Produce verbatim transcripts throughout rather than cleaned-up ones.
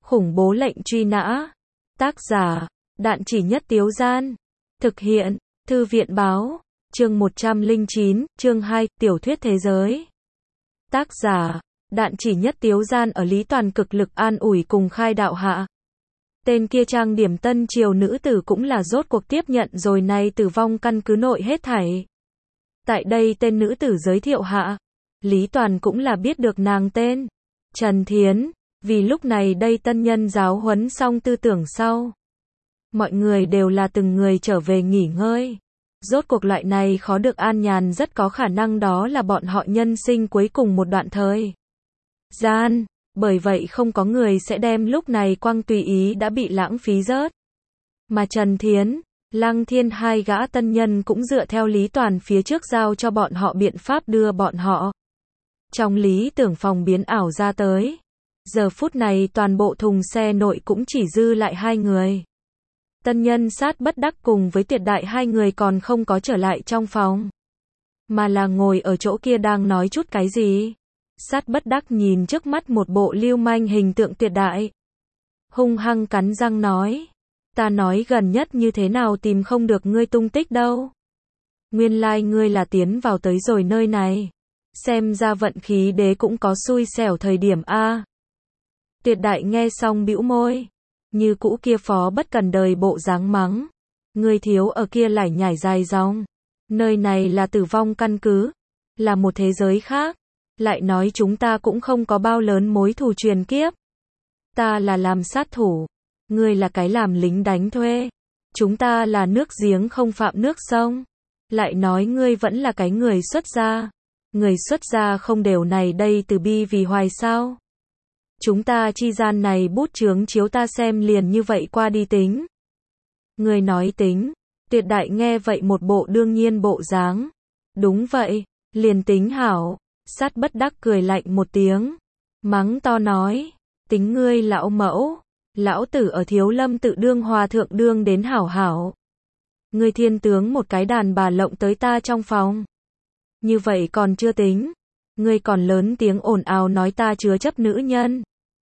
Khủng bố lệnh truy nã. Tác giả, Đạn Chỉ Nhất Tiếu Gian. Thực hiện, Thư viện báo. Chương một trăm lẻ chín, chương hai, tiểu thuyết thế giới. Tác giả, Đạn Chỉ Nhất Tiếu Gian ở Lý Toàn cực lực an ủi cùng khai đạo hạ. Tên kia trang điểm tân triều nữ tử cũng là rốt cuộc tiếp nhận rồi nay tử vong căn cứ nội hết thảy. Tại đây tên nữ tử giới thiệu hạ. Lý Toàn cũng là biết được nàng tên. Trần Thiến. Vì lúc này đây tân nhân giáo huấn xong tư tưởng sau. Mọi người đều là từng người trở về nghỉ ngơi. Rốt cuộc loại này khó được an nhàn rất có khả năng đó là bọn họ nhân sinh cuối cùng một đoạn thời gian. Bởi vậy không có người sẽ đem lúc này quang tùy ý đã bị lãng phí rớt. Mà Trần Thiến, Lăng Thiên hai gã tân nhân cũng dựa theo Lý Toàn phía trước giao cho bọn họ biện pháp đưa bọn họ trong lý tưởng phòng biến ảo ra tới. Giờ phút này toàn bộ thùng xe nội cũng chỉ dư lại hai người. Tân nhân Sát Bất Đắc cùng với Tuyệt Đại hai người còn không có trở lại trong phòng, mà là ngồi ở chỗ kia đang nói chút cái gì. Sát Bất Đắc nhìn trước mắt một bộ lưu manh hình tượng Tuyệt Đại, hung hăng cắn răng nói, ta nói gần nhất như thế nào tìm không được ngươi tung tích đâu. Nguyên lai like ngươi là tiến vào tới rồi nơi này. Xem ra vận khí đế cũng có xui xẻo thời điểm a. Tuyệt Đại nghe xong bĩu môi, như cũ kia phó bất cần đời bộ dáng mắng, ngươi thiếu ở kia lải nhải dài dòng. Nơi này là tử vong căn cứ, là một thế giới khác, lại nói chúng ta cũng không có bao lớn mối thù truyền kiếp. Ta là làm sát thủ, ngươi là cái làm lính đánh thuê, chúng ta là nước giếng không phạm nước sông. Lại nói ngươi vẫn là cái người xuất gia, người xuất gia không đều này đây từ bi vì hoài sao? Chúng ta chi gian này bút chướng chiếu ta xem liền như vậy qua đi tính. Người nói tính. Tuyệt Đại nghe vậy một bộ đương nhiên bộ dáng. Đúng vậy, liền tính hảo. Sát Bất Đắc cười lạnh một tiếng, mắng to nói, tính ngươi lão mẫu, lão tử ở Thiếu Lâm tự đương hòa thượng đương đến hảo hảo. Ngươi thiên tướng một cái đàn bà lộng tới ta trong phòng. Như vậy còn chưa tính. Ngươi còn lớn tiếng ồn ào nói ta chứa chấp nữ nhân,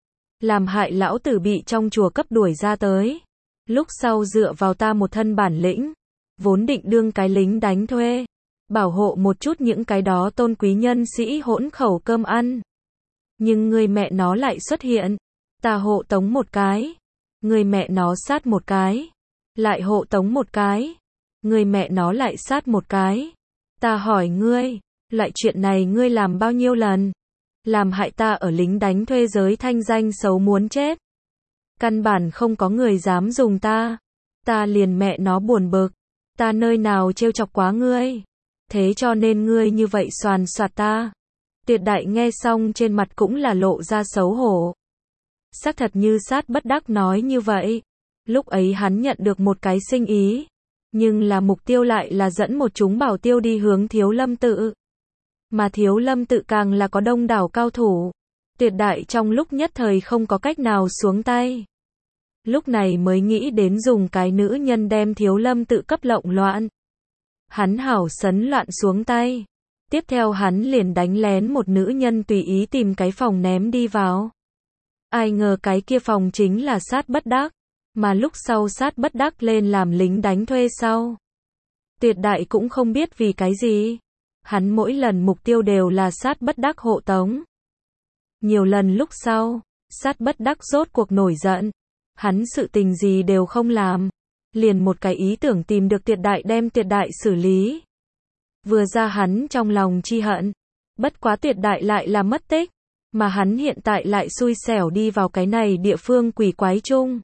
làm hại lão tử bị trong chùa cấp đuổi ra tới. Lúc sau dựa vào ta một thân bản lĩnh, vốn định đương cái lính đánh thuê, bảo hộ một chút những cái đó tôn quý nhân sĩ hỗn khẩu cơm ăn. Nhưng người mẹ nó lại xuất hiện, ta hộ tống một cái, người mẹ nó sát một cái, lại hộ tống một cái, người mẹ nó lại sát một cái. Ta hỏi ngươi, loại chuyện này ngươi làm bao nhiêu lần? Làm hại ta ở lính đánh thuê giới thanh danh xấu muốn chết. Căn bản không có người dám dùng ta. Ta liền mẹ nó buồn bực. Ta nơi nào trêu chọc quá ngươi. Thế cho nên ngươi như vậy soàn soạt ta. Tuyệt Đại nghe xong trên mặt cũng là lộ ra xấu hổ. Xác thật như Sát Bất Đắc nói như vậy. Lúc ấy hắn nhận được một cái sinh ý. Nhưng là mục tiêu lại là dẫn một chúng bảo tiêu đi hướng Thiếu Lâm tự. Mà Thiếu Lâm tự càng là có đông đảo cao thủ. Tuyệt Đại trong lúc nhất thời không có cách nào xuống tay. Lúc này mới nghĩ đến dùng cái nữ nhân đem Thiếu Lâm tự cấp lộng loạn. Hắn hảo sấn loạn xuống tay. Tiếp theo hắn liền đánh lén một nữ nhân tùy ý tìm cái phòng ném đi vào. Ai ngờ cái kia phòng chính là Sát Bất Đắc. Mà lúc sau Sát Bất Đắc lên làm lính đánh thuê sau. Tuyệt Đại cũng không biết vì cái gì. Hắn mỗi lần mục tiêu đều là Sát Bất Đắc hộ tống. Nhiều lần lúc sau, Sát Bất Đắc rốt cuộc nổi giận. Hắn sự tình gì đều không làm. Liền một cái ý tưởng tìm được Tuyệt Đại đem Tuyệt Đại xử lý. Vừa ra hắn trong lòng chi hận. Bất quá Tuyệt Đại lại là mất tích. Mà hắn hiện tại lại xui xẻo đi vào cái này địa phương quỷ quái chung.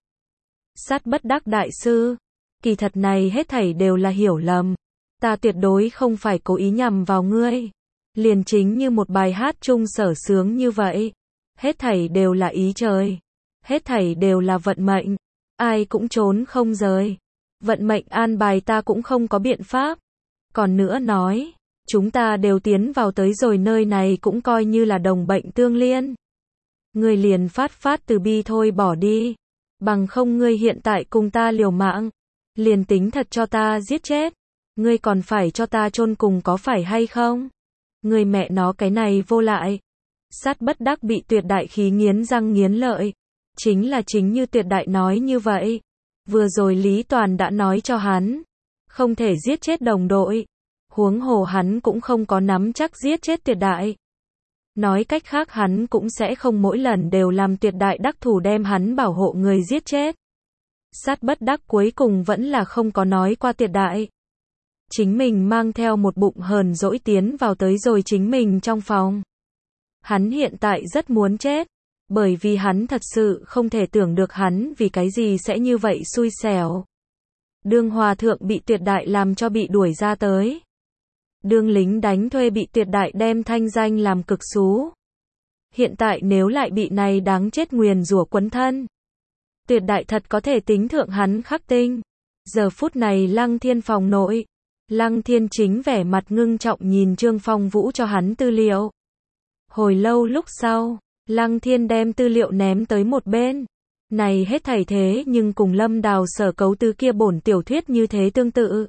Sát Bất Đắc đại sư. Kỳ thật này hết thảy đều là hiểu lầm. Ta tuyệt đối không phải cố ý nhằm vào ngươi. Liền chính như một bài hát chung sở sướng như vậy. Hết thảy đều là ý trời. Hết thảy đều là vận mệnh. Ai cũng trốn không rời. Vận mệnh an bài ta cũng không có biện pháp. Còn nữa nói, chúng ta đều tiến vào tới rồi nơi này cũng coi như là đồng bệnh tương liên. Ngươi liền phát phát từ bi thôi bỏ đi. Bằng không ngươi hiện tại cùng ta liều mạng. Liền tính thật cho ta giết chết. Ngươi còn phải cho ta chôn cùng có phải hay không? Ngươi mẹ nó cái này vô lại. Sát Bất Đắc bị Tuyệt Đại khí nghiến răng nghiến lợi. Chính là chính như Tuyệt Đại nói như vậy. Vừa rồi Lý Toàn đã nói cho hắn, không thể giết chết đồng đội. Huống hồ hắn cũng không có nắm chắc giết chết Tuyệt Đại. Nói cách khác hắn cũng sẽ không mỗi lần đều làm Tuyệt Đại đắc thủ đem hắn bảo hộ người giết chết. Sát bất đắc cuối cùng vẫn là không có nói qua Tuyệt Đại. Chính mình mang theo một bụng hờn dỗi tiến vào tới rồi chính mình trong phòng. Hắn hiện tại rất muốn chết, bởi vì hắn thật sự không thể tưởng được hắn vì cái gì sẽ như vậy xui xẻo. Đương hòa thượng bị Tuyệt Đại làm cho bị đuổi ra tới. Đương lính đánh thuê bị Tuyệt Đại đem thanh danh làm cực xú. Hiện tại nếu lại bị này đáng chết nguyền rủa quấn thân. Tuyệt Đại thật có thể tính thượng hắn khắc tinh. Giờ phút này Lăng Thiên phòng nội. Lăng Thiên chính vẻ mặt ngưng trọng nhìn Trương Phong Vũ cho hắn tư liệu. Hồi lâu lúc sau, Lăng Thiên đem tư liệu ném tới một bên. Này hết thảy thế nhưng cùng Lâm Đào sở cấu tứ kia bổn tiểu thuyết như thế tương tự.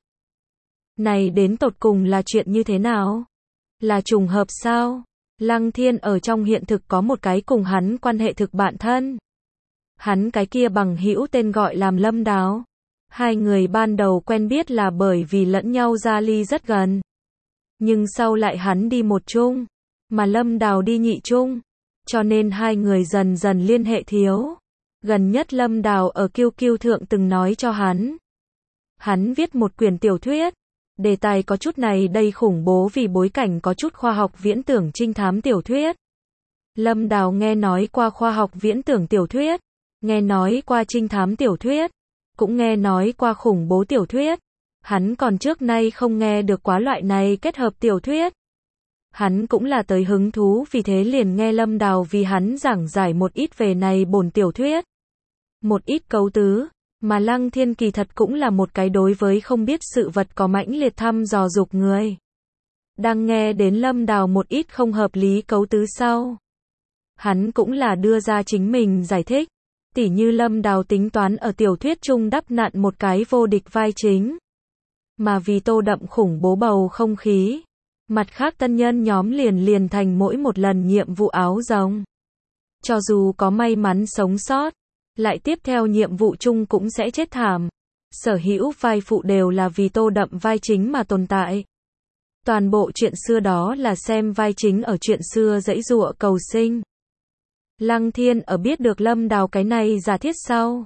Này đến tột cùng là chuyện như thế nào? Là trùng hợp sao? Lăng Thiên ở trong hiện thực có một cái cùng hắn quan hệ thực bạn thân. Hắn cái kia bằng hữu tên gọi làm Lâm Đào. Hai người ban đầu quen biết là bởi vì lẫn nhau ra ly rất gần. Nhưng sau lại hắn đi một chung, mà Lâm Đào đi nhị chung. Cho nên hai người dần dần liên hệ thiếu. Gần nhất Lâm Đào ở Kiêu Kiêu thượng từng nói cho hắn. Hắn viết một quyển tiểu thuyết. Đề tài có chút này đây khủng bố vì bối cảnh có chút khoa học viễn tưởng trinh thám tiểu thuyết. Lâm Đào nghe nói qua khoa học viễn tưởng tiểu thuyết. Nghe nói qua trinh thám tiểu thuyết. Cũng nghe nói qua khủng bố tiểu thuyết. Hắn còn trước nay không nghe được quá loại này kết hợp tiểu thuyết. Hắn cũng là tới hứng thú vì thế liền nghe Lâm Đào vì hắn giảng giải một ít về này bổn tiểu thuyết. Một ít cấu tứ, mà Lăng Thiên kỳ thật cũng là một cái đối với không biết sự vật có mãnh liệt thăm dò dục người. Đang nghe đến Lâm Đào một ít không hợp lý cấu tứ sau. Hắn cũng là đưa ra chính mình giải thích. Tỉ như Lâm Đào tính toán ở tiểu thuyết chung đắp nặn một cái vô địch vai chính. Mà vì tô đậm khủng bố bầu không khí. Mặt khác tân nhân nhóm liền liền thành mỗi một lần nhiệm vụ áo rồng. Cho dù có may mắn sống sót, lại tiếp theo nhiệm vụ chung cũng sẽ chết thảm. Sở hữu vai phụ đều là vì tô đậm vai chính mà tồn tại. Toàn bộ chuyện xưa đó là xem vai chính ở chuyện xưa giãy giụa cầu sinh. Lăng Thiên ở biết được Lâm Đào cái này giả thiết sau.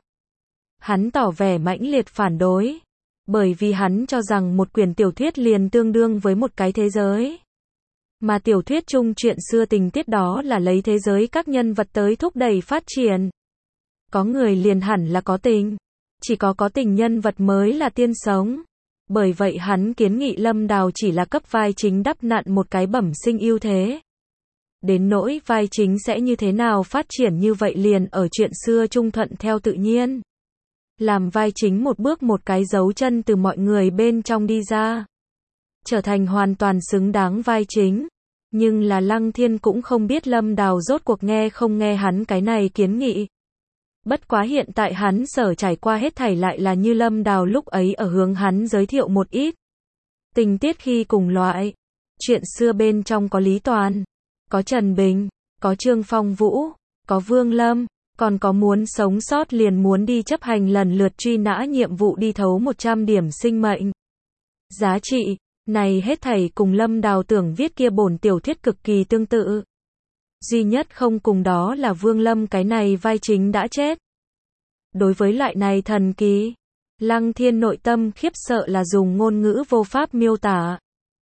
Hắn tỏ vẻ mãnh liệt phản đối. Bởi vì hắn cho rằng một quyển tiểu thuyết liền tương đương với một cái thế giới. Mà tiểu thuyết chung chuyện xưa tình tiết đó là lấy thế giới các nhân vật tới thúc đẩy phát triển. Có người liền hẳn là có tình. Chỉ có có tình nhân vật mới là tiên sống. Bởi vậy hắn kiến nghị Lâm Đào chỉ là cấp vai chính đắp nặn một cái bẩm sinh ưu thế. Đến nỗi vai chính sẽ như thế nào phát triển như vậy liền ở chuyện xưa chung thuận theo tự nhiên. Làm vai chính một bước một cái dấu chân từ mọi người bên trong đi ra. Trở thành hoàn toàn xứng đáng vai chính. Nhưng là Lăng Thiên cũng không biết Lâm Đào rốt cuộc nghe không nghe hắn cái này kiến nghị. Bất quá hiện tại hắn sở trải qua hết thảy lại là như Lâm Đào lúc ấy ở hướng hắn giới thiệu một ít. Tình tiết khi cùng loại. Chuyện xưa bên trong có Lý Toàn, có Trần Bình, có Trương Phong Vũ, có Vương Lâm. Còn có muốn sống sót liền muốn đi chấp hành lần lượt truy nã nhiệm vụ đi thấu một trăm điểm sinh mệnh. Giá trị, này hết thảy cùng Lâm Đào tưởng viết kia bổn tiểu thuyết cực kỳ tương tự. Duy nhất không cùng đó là Vương Lâm cái này vai chính đã chết. Đối với loại này thần kỳ, Lăng Thiên nội tâm khiếp sợ là dùng ngôn ngữ vô pháp miêu tả.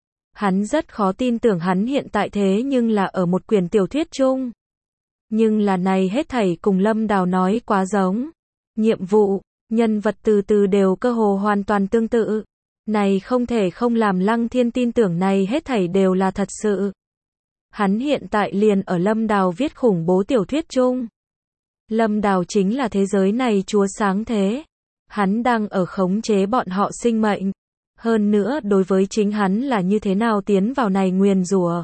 Hắn rất khó tin tưởng hắn hiện tại thế nhưng là ở một quyển tiểu thuyết chung. Nhưng là này hết thảy cùng Lâm Đào nói quá giống. Nhiệm vụ, nhân vật từ từ đều cơ hồ hoàn toàn tương tự. Này không thể không làm Lăng Thiên tin tưởng này hết thảy đều là thật sự. Hắn hiện tại liền ở Lâm Đào viết khủng bố tiểu thuyết chung. Lâm Đào chính là thế giới này chúa sáng thế. Hắn đang ở khống chế bọn họ sinh mệnh. Hơn nữa đối với chính hắn là như thế nào tiến vào này nguyền rủa.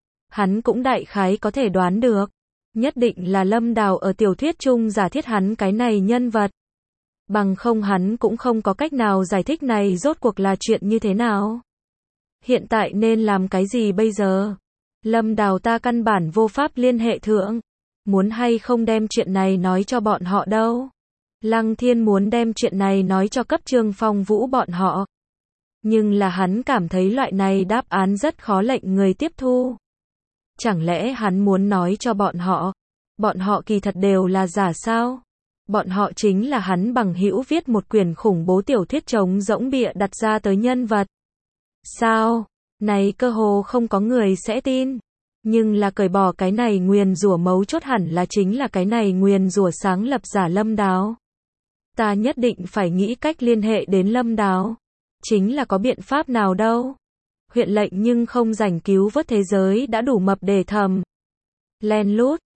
Hắn cũng đại khái có thể đoán được. Nhất định là Lâm Đào ở tiểu thuyết chung giả thiết hắn cái này nhân vật. Bằng không hắn cũng không có cách nào giải thích này rốt cuộc là chuyện như thế nào. Hiện tại nên làm cái gì bây giờ? Lâm Đào ta căn bản vô pháp liên hệ thượng. muốn hay không đem chuyện này nói cho bọn họ đâu. Lăng Thiên muốn đem chuyện này nói cho cấp Trương Phong Vũ bọn họ. Nhưng là hắn cảm thấy loại này đáp án rất khó lệnh người tiếp thu. Chẳng lẽ hắn muốn nói cho bọn họ, bọn họ kỳ thật đều là giả sao? Bọn họ chính là hắn bằng hữu viết một quyển khủng bố tiểu thuyết trống rỗng bịa đặt ra tới nhân vật. Sao? Này cơ hồ không có người sẽ tin. Nhưng là cởi bỏ cái này nguyền rủa mấu chốt hẳn là chính là cái này nguyền rủa sáng lập giả Lâm Đáo. Ta nhất định phải nghĩ cách liên hệ đến Lâm Đáo. Chính là có biện pháp nào đâu. Huyện lệnh nhưng không rảnh cứu vớt thế giới đã đủ mập để thầm. Len lút,